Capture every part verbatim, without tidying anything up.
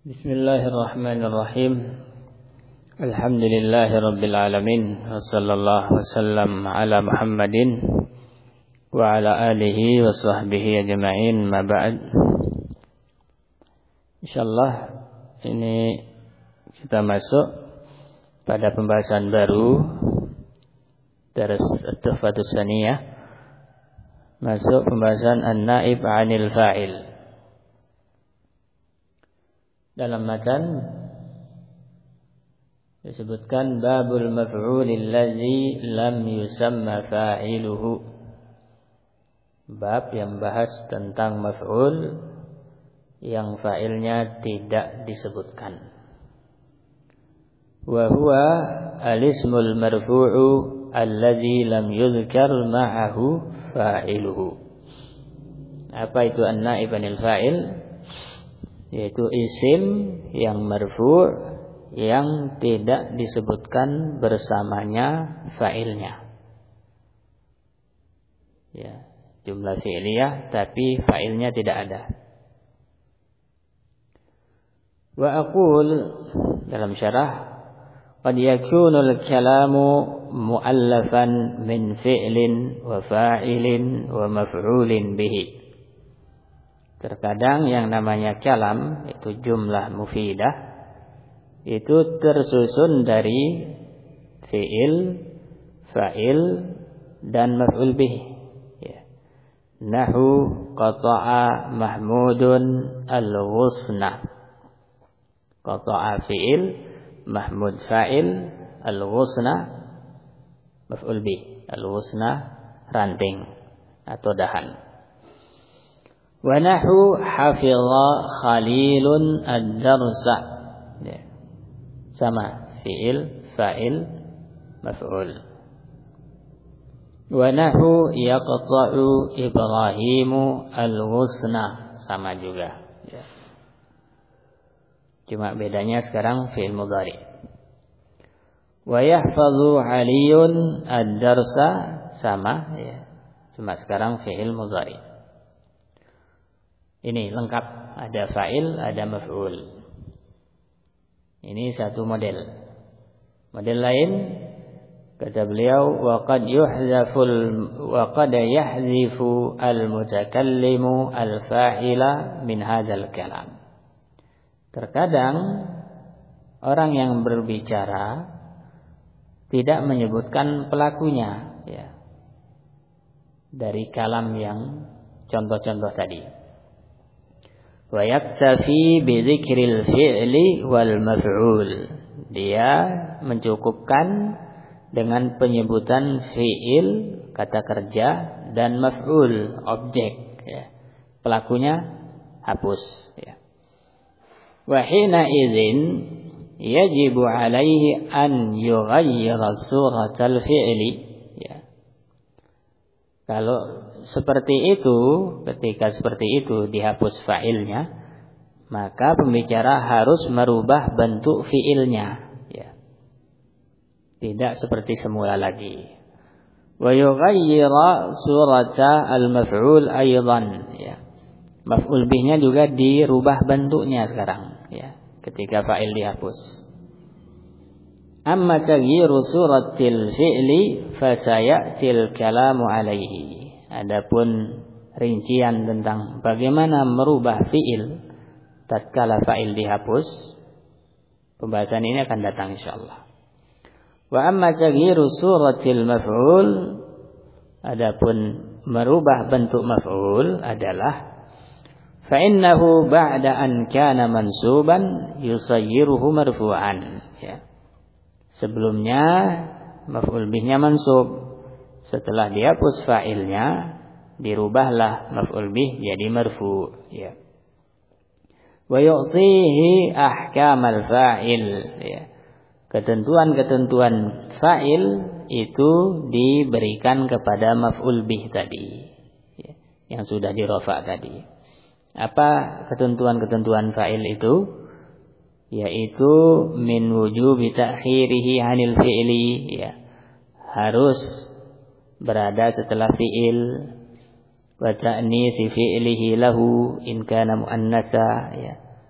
Bismillahirrahmanirrahim. Alhamdulillahirabbil alamin. Wassallallahu wasallam ala Muhammadin wa ala alihi wa sahbihi ajma'in. Ma ba'd. Insyaallah ini kita masuk pada pembahasan baru dari At-Tuhfatus Tsaniyah. Masuk pembahasan an-naib 'anil fa'il. Dalam matan disebutkan babul maf'ulil ladzi lam yusamma fa'iluhu. Bab yang bahas tentang maf'ul yang fa'ilnya tidak disebutkan. Wa huwa al-ismul marfu'u alladzi lam yuzkar ma'ahu fa'iluhu. Apa itu an-naib 'anil fa'il? Yaitu isim yang marfu' yang tidak disebutkan bersamanya fa'ilnya. Ya, jumlah fi'liyah tapi fa'ilnya tidak ada. Wa aqul dalam syarah, qad yakunu al-kalamu mu'allafan min fi'lin wa fa'ilin wa maf'ulin bihi. Terkadang yang namanya kalam itu jumlah mufidah itu tersusun dari fi'il, fa'il dan maf'ul bih. Ya. Nahu qata'a Mahmudun al-ghusna. Qata'a fi'il, Mahmud fa'il, al-ghusna maf'ul bih. Al-ghusna ranting atau dahan. Wa nahu hafidha Khalilun ad-darsa. Ya. Sama fi'il, fa'il, maf'ul. Wa nahu yaqta'u Ibrahimu al-ghusna. Sama juga. Ya. Cuma bedanya sekarang fi'il mudhari. Wa yahfadhu Aliyun ad-darsa. Sama ya. Cuma sekarang fi'il mudhari. Ini lengkap, ada fa'il, ada maf'ul. Ini satu model. Model lain kata beliau, wa qad yuhzaful wa qad yahzifu al-mutakallimu al-fa'ila min hadzal kalam. Terkadang orang yang berbicara tidak menyebutkan pelakunya ya. Dari kalam yang contoh-contoh tadi. Wa yaktafi bi dzikril fi'li wal maf'ul. Dia mencukupkan dengan penyebutan fi'il, kata kerja, dan maf'ul, objek ya. Pelakunya hapus ya. Wa hina idzin yajibu alaihi an yughayyira suratal fi'li ya. Kalau seperti itu, ketika seperti itu dihapus fa'ilnya, maka pembicara harus merubah bentuk fi'ilnya ya. Tidak seperti semula lagi. Wa yughayyira surata al-maf'ul aidan ya. Maf'ul bihnya juga dirubah bentuknya sekarang ya, ketika fa'il dihapus. Amma taghyiru suratil fi'li fasayatil kalamu alaihi. Adapun rincian tentang bagaimana merubah fi'il tatkala fa'il dihapus, pembahasan ini akan datang insyaallah. Wa amma taghyiru suratil maf'ul, adapun merubah bentuk maf'ul adalah fa innahu ba'da an kana mansuban yusayyiruhu marfu'an ya. Sebelumnya maf'ul bihnya mansub. Setelah dihapus fa'ilnya, dirubahlah maf'ul bih jadi marfu' ya. Wa yu'tihi ahkamal fa'il ya. Ketentuan-ketentuan fa'il itu diberikan kepada maf'ul bih tadi ya, yang sudah dirafa' tadi. Apa ketentuan-ketentuan fa'il itu? Yaitu min wujubi ta'khirihi 'anil fi'li ya. Harus berada setelah fi'il, wa ta'nitsi fi'lihi lahu in kana muannatsa ya.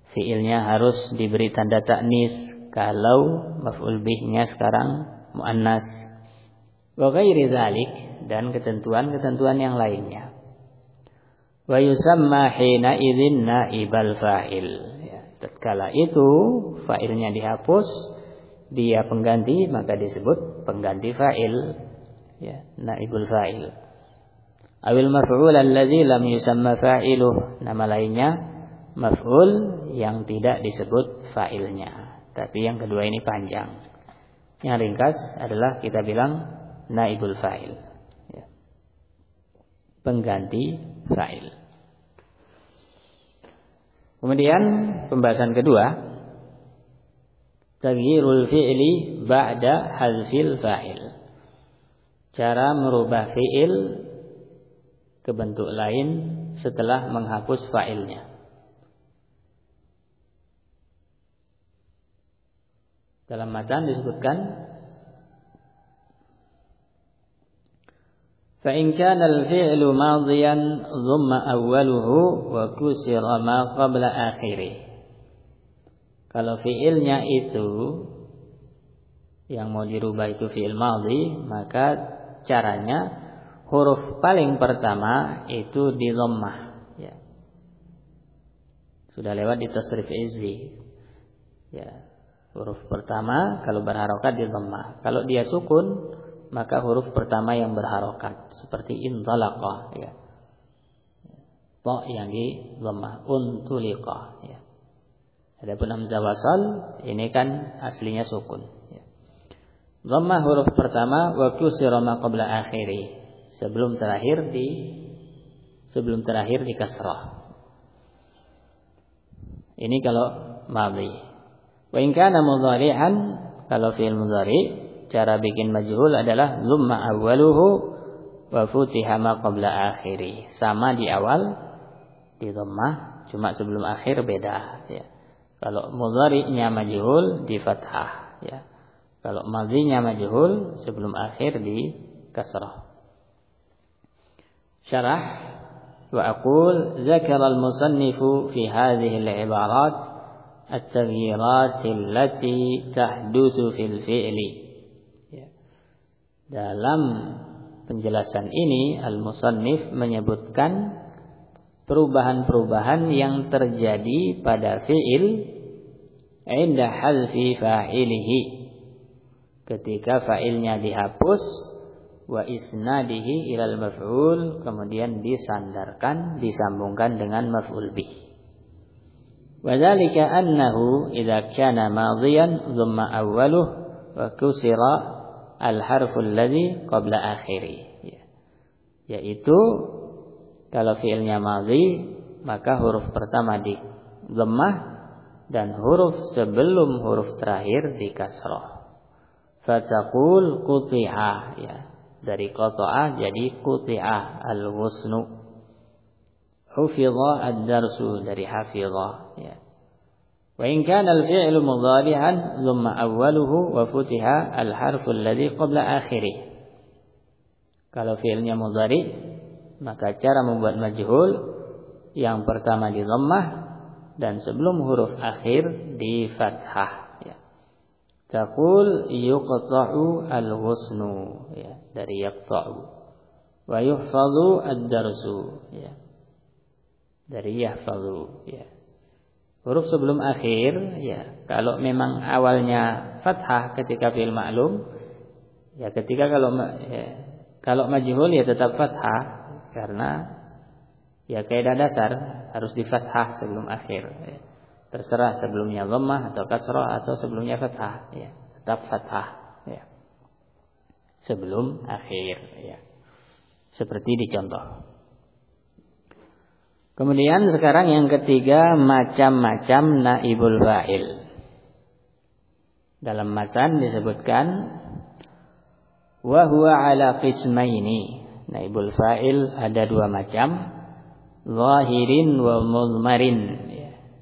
fiilnya harus diberi tanda ta'nis kalau maf'ul bihnya sekarang muannas. Wa ghairi dzalik, dan ketentuan-ketentuan yang lainnya. Wa yusamma hina idzin naibal fa'il. Ya, tatkala itu fa'ilnya dihapus, dia pengganti, maka disebut pengganti fa'il. Ya, naibul fa'il. Awil maf'ul alladzi lam yusamma fa'iluh. Nama lainnya maf'ul yang tidak disebut fa'ilnya. Tapi yang kedua ini panjang. Yang ringkas adalah kita bilang naibul fa'il. Ya. Pengganti fa'il. Kemudian pembahasan kedua, taghyirul fi'li ba'da hadzfil fa'il. Cara merubah fi'il ke bentuk lain setelah menghapus fa'ilnya. Dalam matan disebutkan, fa in kana al-fi'lu madiyan dhamma awwaluhu wa kusira ma qabla akhirih. Kalau fi'ilnya itu yang mau dirubah itu fi'il madhi, maka caranya huruf paling pertama itu di dhammah, ya. Sudah lewat di tasrif izzi. Ya, huruf pertama kalau berharokat di dhammah. Kalau dia sukun, maka huruf pertama yang berharokat seperti intalaqa, ya. Ta yang di dhammah, untuliqa, ya. Adapun hamzah wasal ini kan aslinya sukun, ya. Dhammah huruf pertama wa kusira ma qabla akhirih. Sebelum terakhir di sebelum terakhir di kasrah. Ini kalau madhi. Wa in kana mudhari'an, kalau fi'il mudhari, cara bikin majhul adalah dhamma awwaluhu wa futiha ma qabla akhiri. Sama di awal di dhammah, cuma sebelum akhir beda, ya. Kalau mudhari'nya majhul di fathah, ya. Kalau madhinya majhul sebelum akhir di kasrah. Syarah, wa aqul dzakara al-musannifu fi hadhihi al-ibarat at-taghyirat allati tahdutsu fil fi'li. Ya. Dalam penjelasan ini al-musannif menyebutkan perubahan-perubahan yang terjadi pada fi'il inda hazfi fa'ilihi, ketika fa'ilnya dihapus, wa isnadihi ilal maf'ul, kemudian disandarkan, disambungkan dengan maf'ul bih. Wa dzalika annahu idza kana madhiyan dhamma awwaluh wa kusira al harful ladzi qabla akhiri. Ya. Yaitu kalau fi'ilnya madhi, maka huruf pertama di dhammah dan huruf sebelum huruf terakhir di kasrah. Fataqul quti'a, ya. Dari qata'a jadi quti'a al-ghusnu. Hufidha ad-darsu, dari hafidha, ya. Wa in kana al-fi'lu mudhari'an thumma awwaluhu wa futiha al-harfu alladhi qabla akhirih. Kalau fi'ilnya mudhari, maka cara membuat majhul yang pertama di dhammah dan sebelum huruf akhir di fathah. Taqul yuqta'u al-ghusnu, ya, dari yaqta'u. Wa yuhfadhu ad-darsu, ya, dari yahfadhu, ya. Huruf sebelum akhir, ya, kalau memang awalnya fathah ketika fi'il ma'lum, ya, ketika kalau ya, kalau majhul ya tetap fathah, karena ya kaidah dasar harus di fathah sebelum akhir, ya. Terserah sebelumnya dhammah atau kasrah atau sebelumnya fathah, ya, tetap fathah, ya, sebelum akhir, ya, seperti dicontoh. Kemudian sekarang yang ketiga, macam-macam naibul fa'il. Dalam matan disebutkan wa huwa ala qismaini. Naibul fa'il ada dua macam, zahirin wa mudmarin.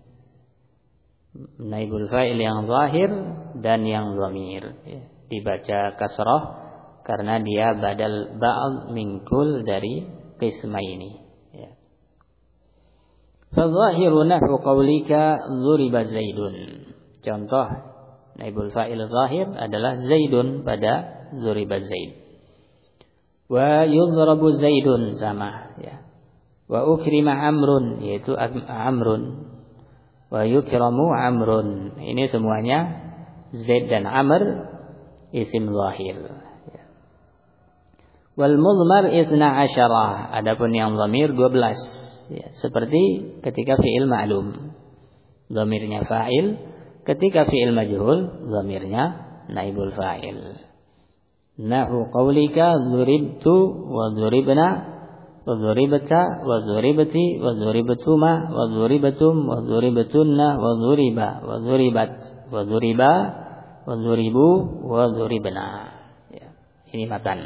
Naibul fa'il yang zahir dan yang dhamir, ya. Dibaca kasrah karena dia badal ba'd min kull dari qismaini, ya. Fadzahiru nahwu qaulika dzuriba Zaidun. Contoh naibul fa'il zahir adalah Zaidun pada dzuriba Zaid. Wa yudrabu Zaidun sama ya. Wa ukrima Amrun yaitu Amrun. Wa yukramu Amrun. Ini semuanya Zaid dan Amr isim zahir. Ya. Wal mudmar isna asyara. Adapun yang dhamir dua belas. Ya, seperti ketika fi'il ma'lum dhamirnya fa'il, ketika fi'il majhul dhamirnya naibul fa'il. Nahu qaulika dzuribtu wa dzuribna wa dzuribta wa dzuribti wa dzuribtuma wa dzuribatum wa dzuribatunna wa dzuriba wa dzuribat wa dzuriba wa dzuribu wa dzuribna. Ya, ini matan.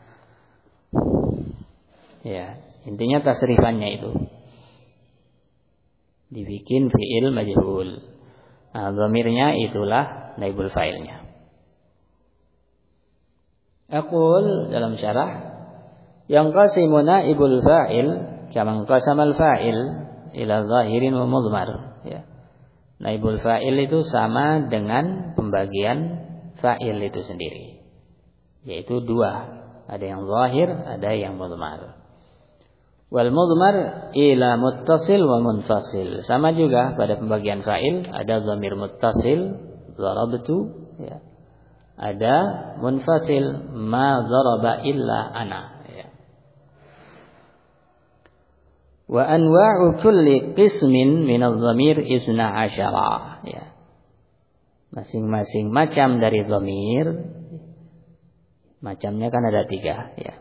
Ya, intinya tasrifannya itu dibikin fi'il majhul. Nah, dhamirnya itulah naibul fa'ilnya. Aqul dalam syarah yang qasimu naibul fa'il kama qasamal fa'il ila zahirin wa mudmar ya. Naibul fa'il itu sama dengan pembagian fa'il itu sendiri, yaitu dua, ada yang zahir, ada yang mudmar. Wal mudmar ila muttasil wa munfasil. Sama juga pada pembagian fa'il ada dhamir muttasil darabtu ya. Ada munfasil ma daraba illa ana ya. Wa anwa'u kulli qismin min adh-dhamir isna asyara ya. Masing-masing macam dari dhamir, macamnya kan ada tiga ya.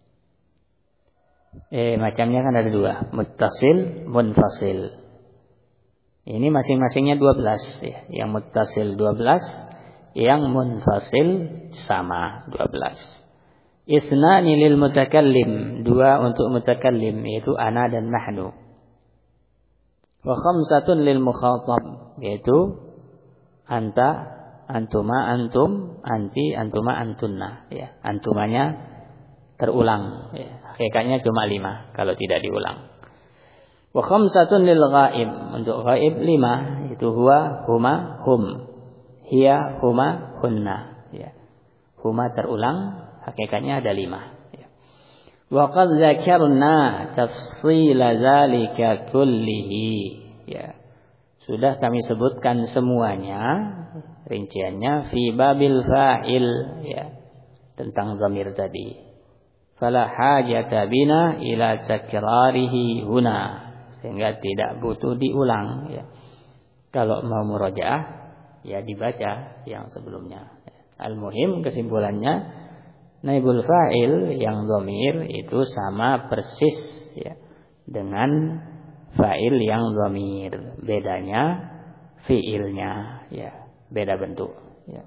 Eh macamnya kan ada dua, muttasil, munfasil. Ini masing-masingnya dua belas ya. Yang muttasil dua belas, yang munfasil sama dua belas. Isnani lil mutakallim, dua untuk mutakallim yaitu ana dan nahnu. Wa khamsatun lil mukhatab yaitu anta, antuma, antum, anti, antuma, antunna ya. Antumanya terulang ya. Hakikatnya cuma lima kalau tidak diulang. Wa khamsatun lil ghaib, untuk ghaib lima, itu huwa, huma, hum, hiya, huma, hunna ya. Huma terulang, hakikatnya ada lima ya. Wa qad dzakarna tafsila dzalika kullihi ya. Sudah kami sebutkan semuanya rinciannya fi babil fa'il ya, tentang dhamir tadi. Fala hajata bina ila takrarihi huna, sehingga tidak butuh diulang ya. Kalau mau murajaah ya dibaca yang sebelumnya. Al-muhim kesimpulannya naibul fa'il yang dhamir itu sama persis ya dengan fa'il yang dhamir, bedanya fi'ilnya ya, beda bentuk ya.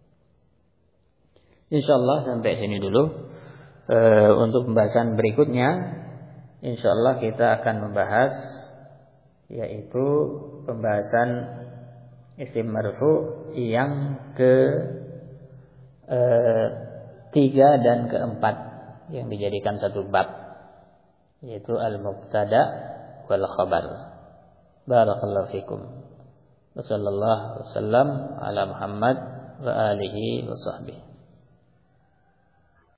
Insyaallah sampai sini dulu. Uh, untuk pembahasan berikutnya insyaallah kita akan membahas yaitu pembahasan isim marfu yang ke uh, tiga dan keempat yang dijadikan satu bab, yaitu al-mubtada wal khabar. Barakallahu fikum. Wassallallahu wasallam ala Muhammad wa alihi wa sahbihi.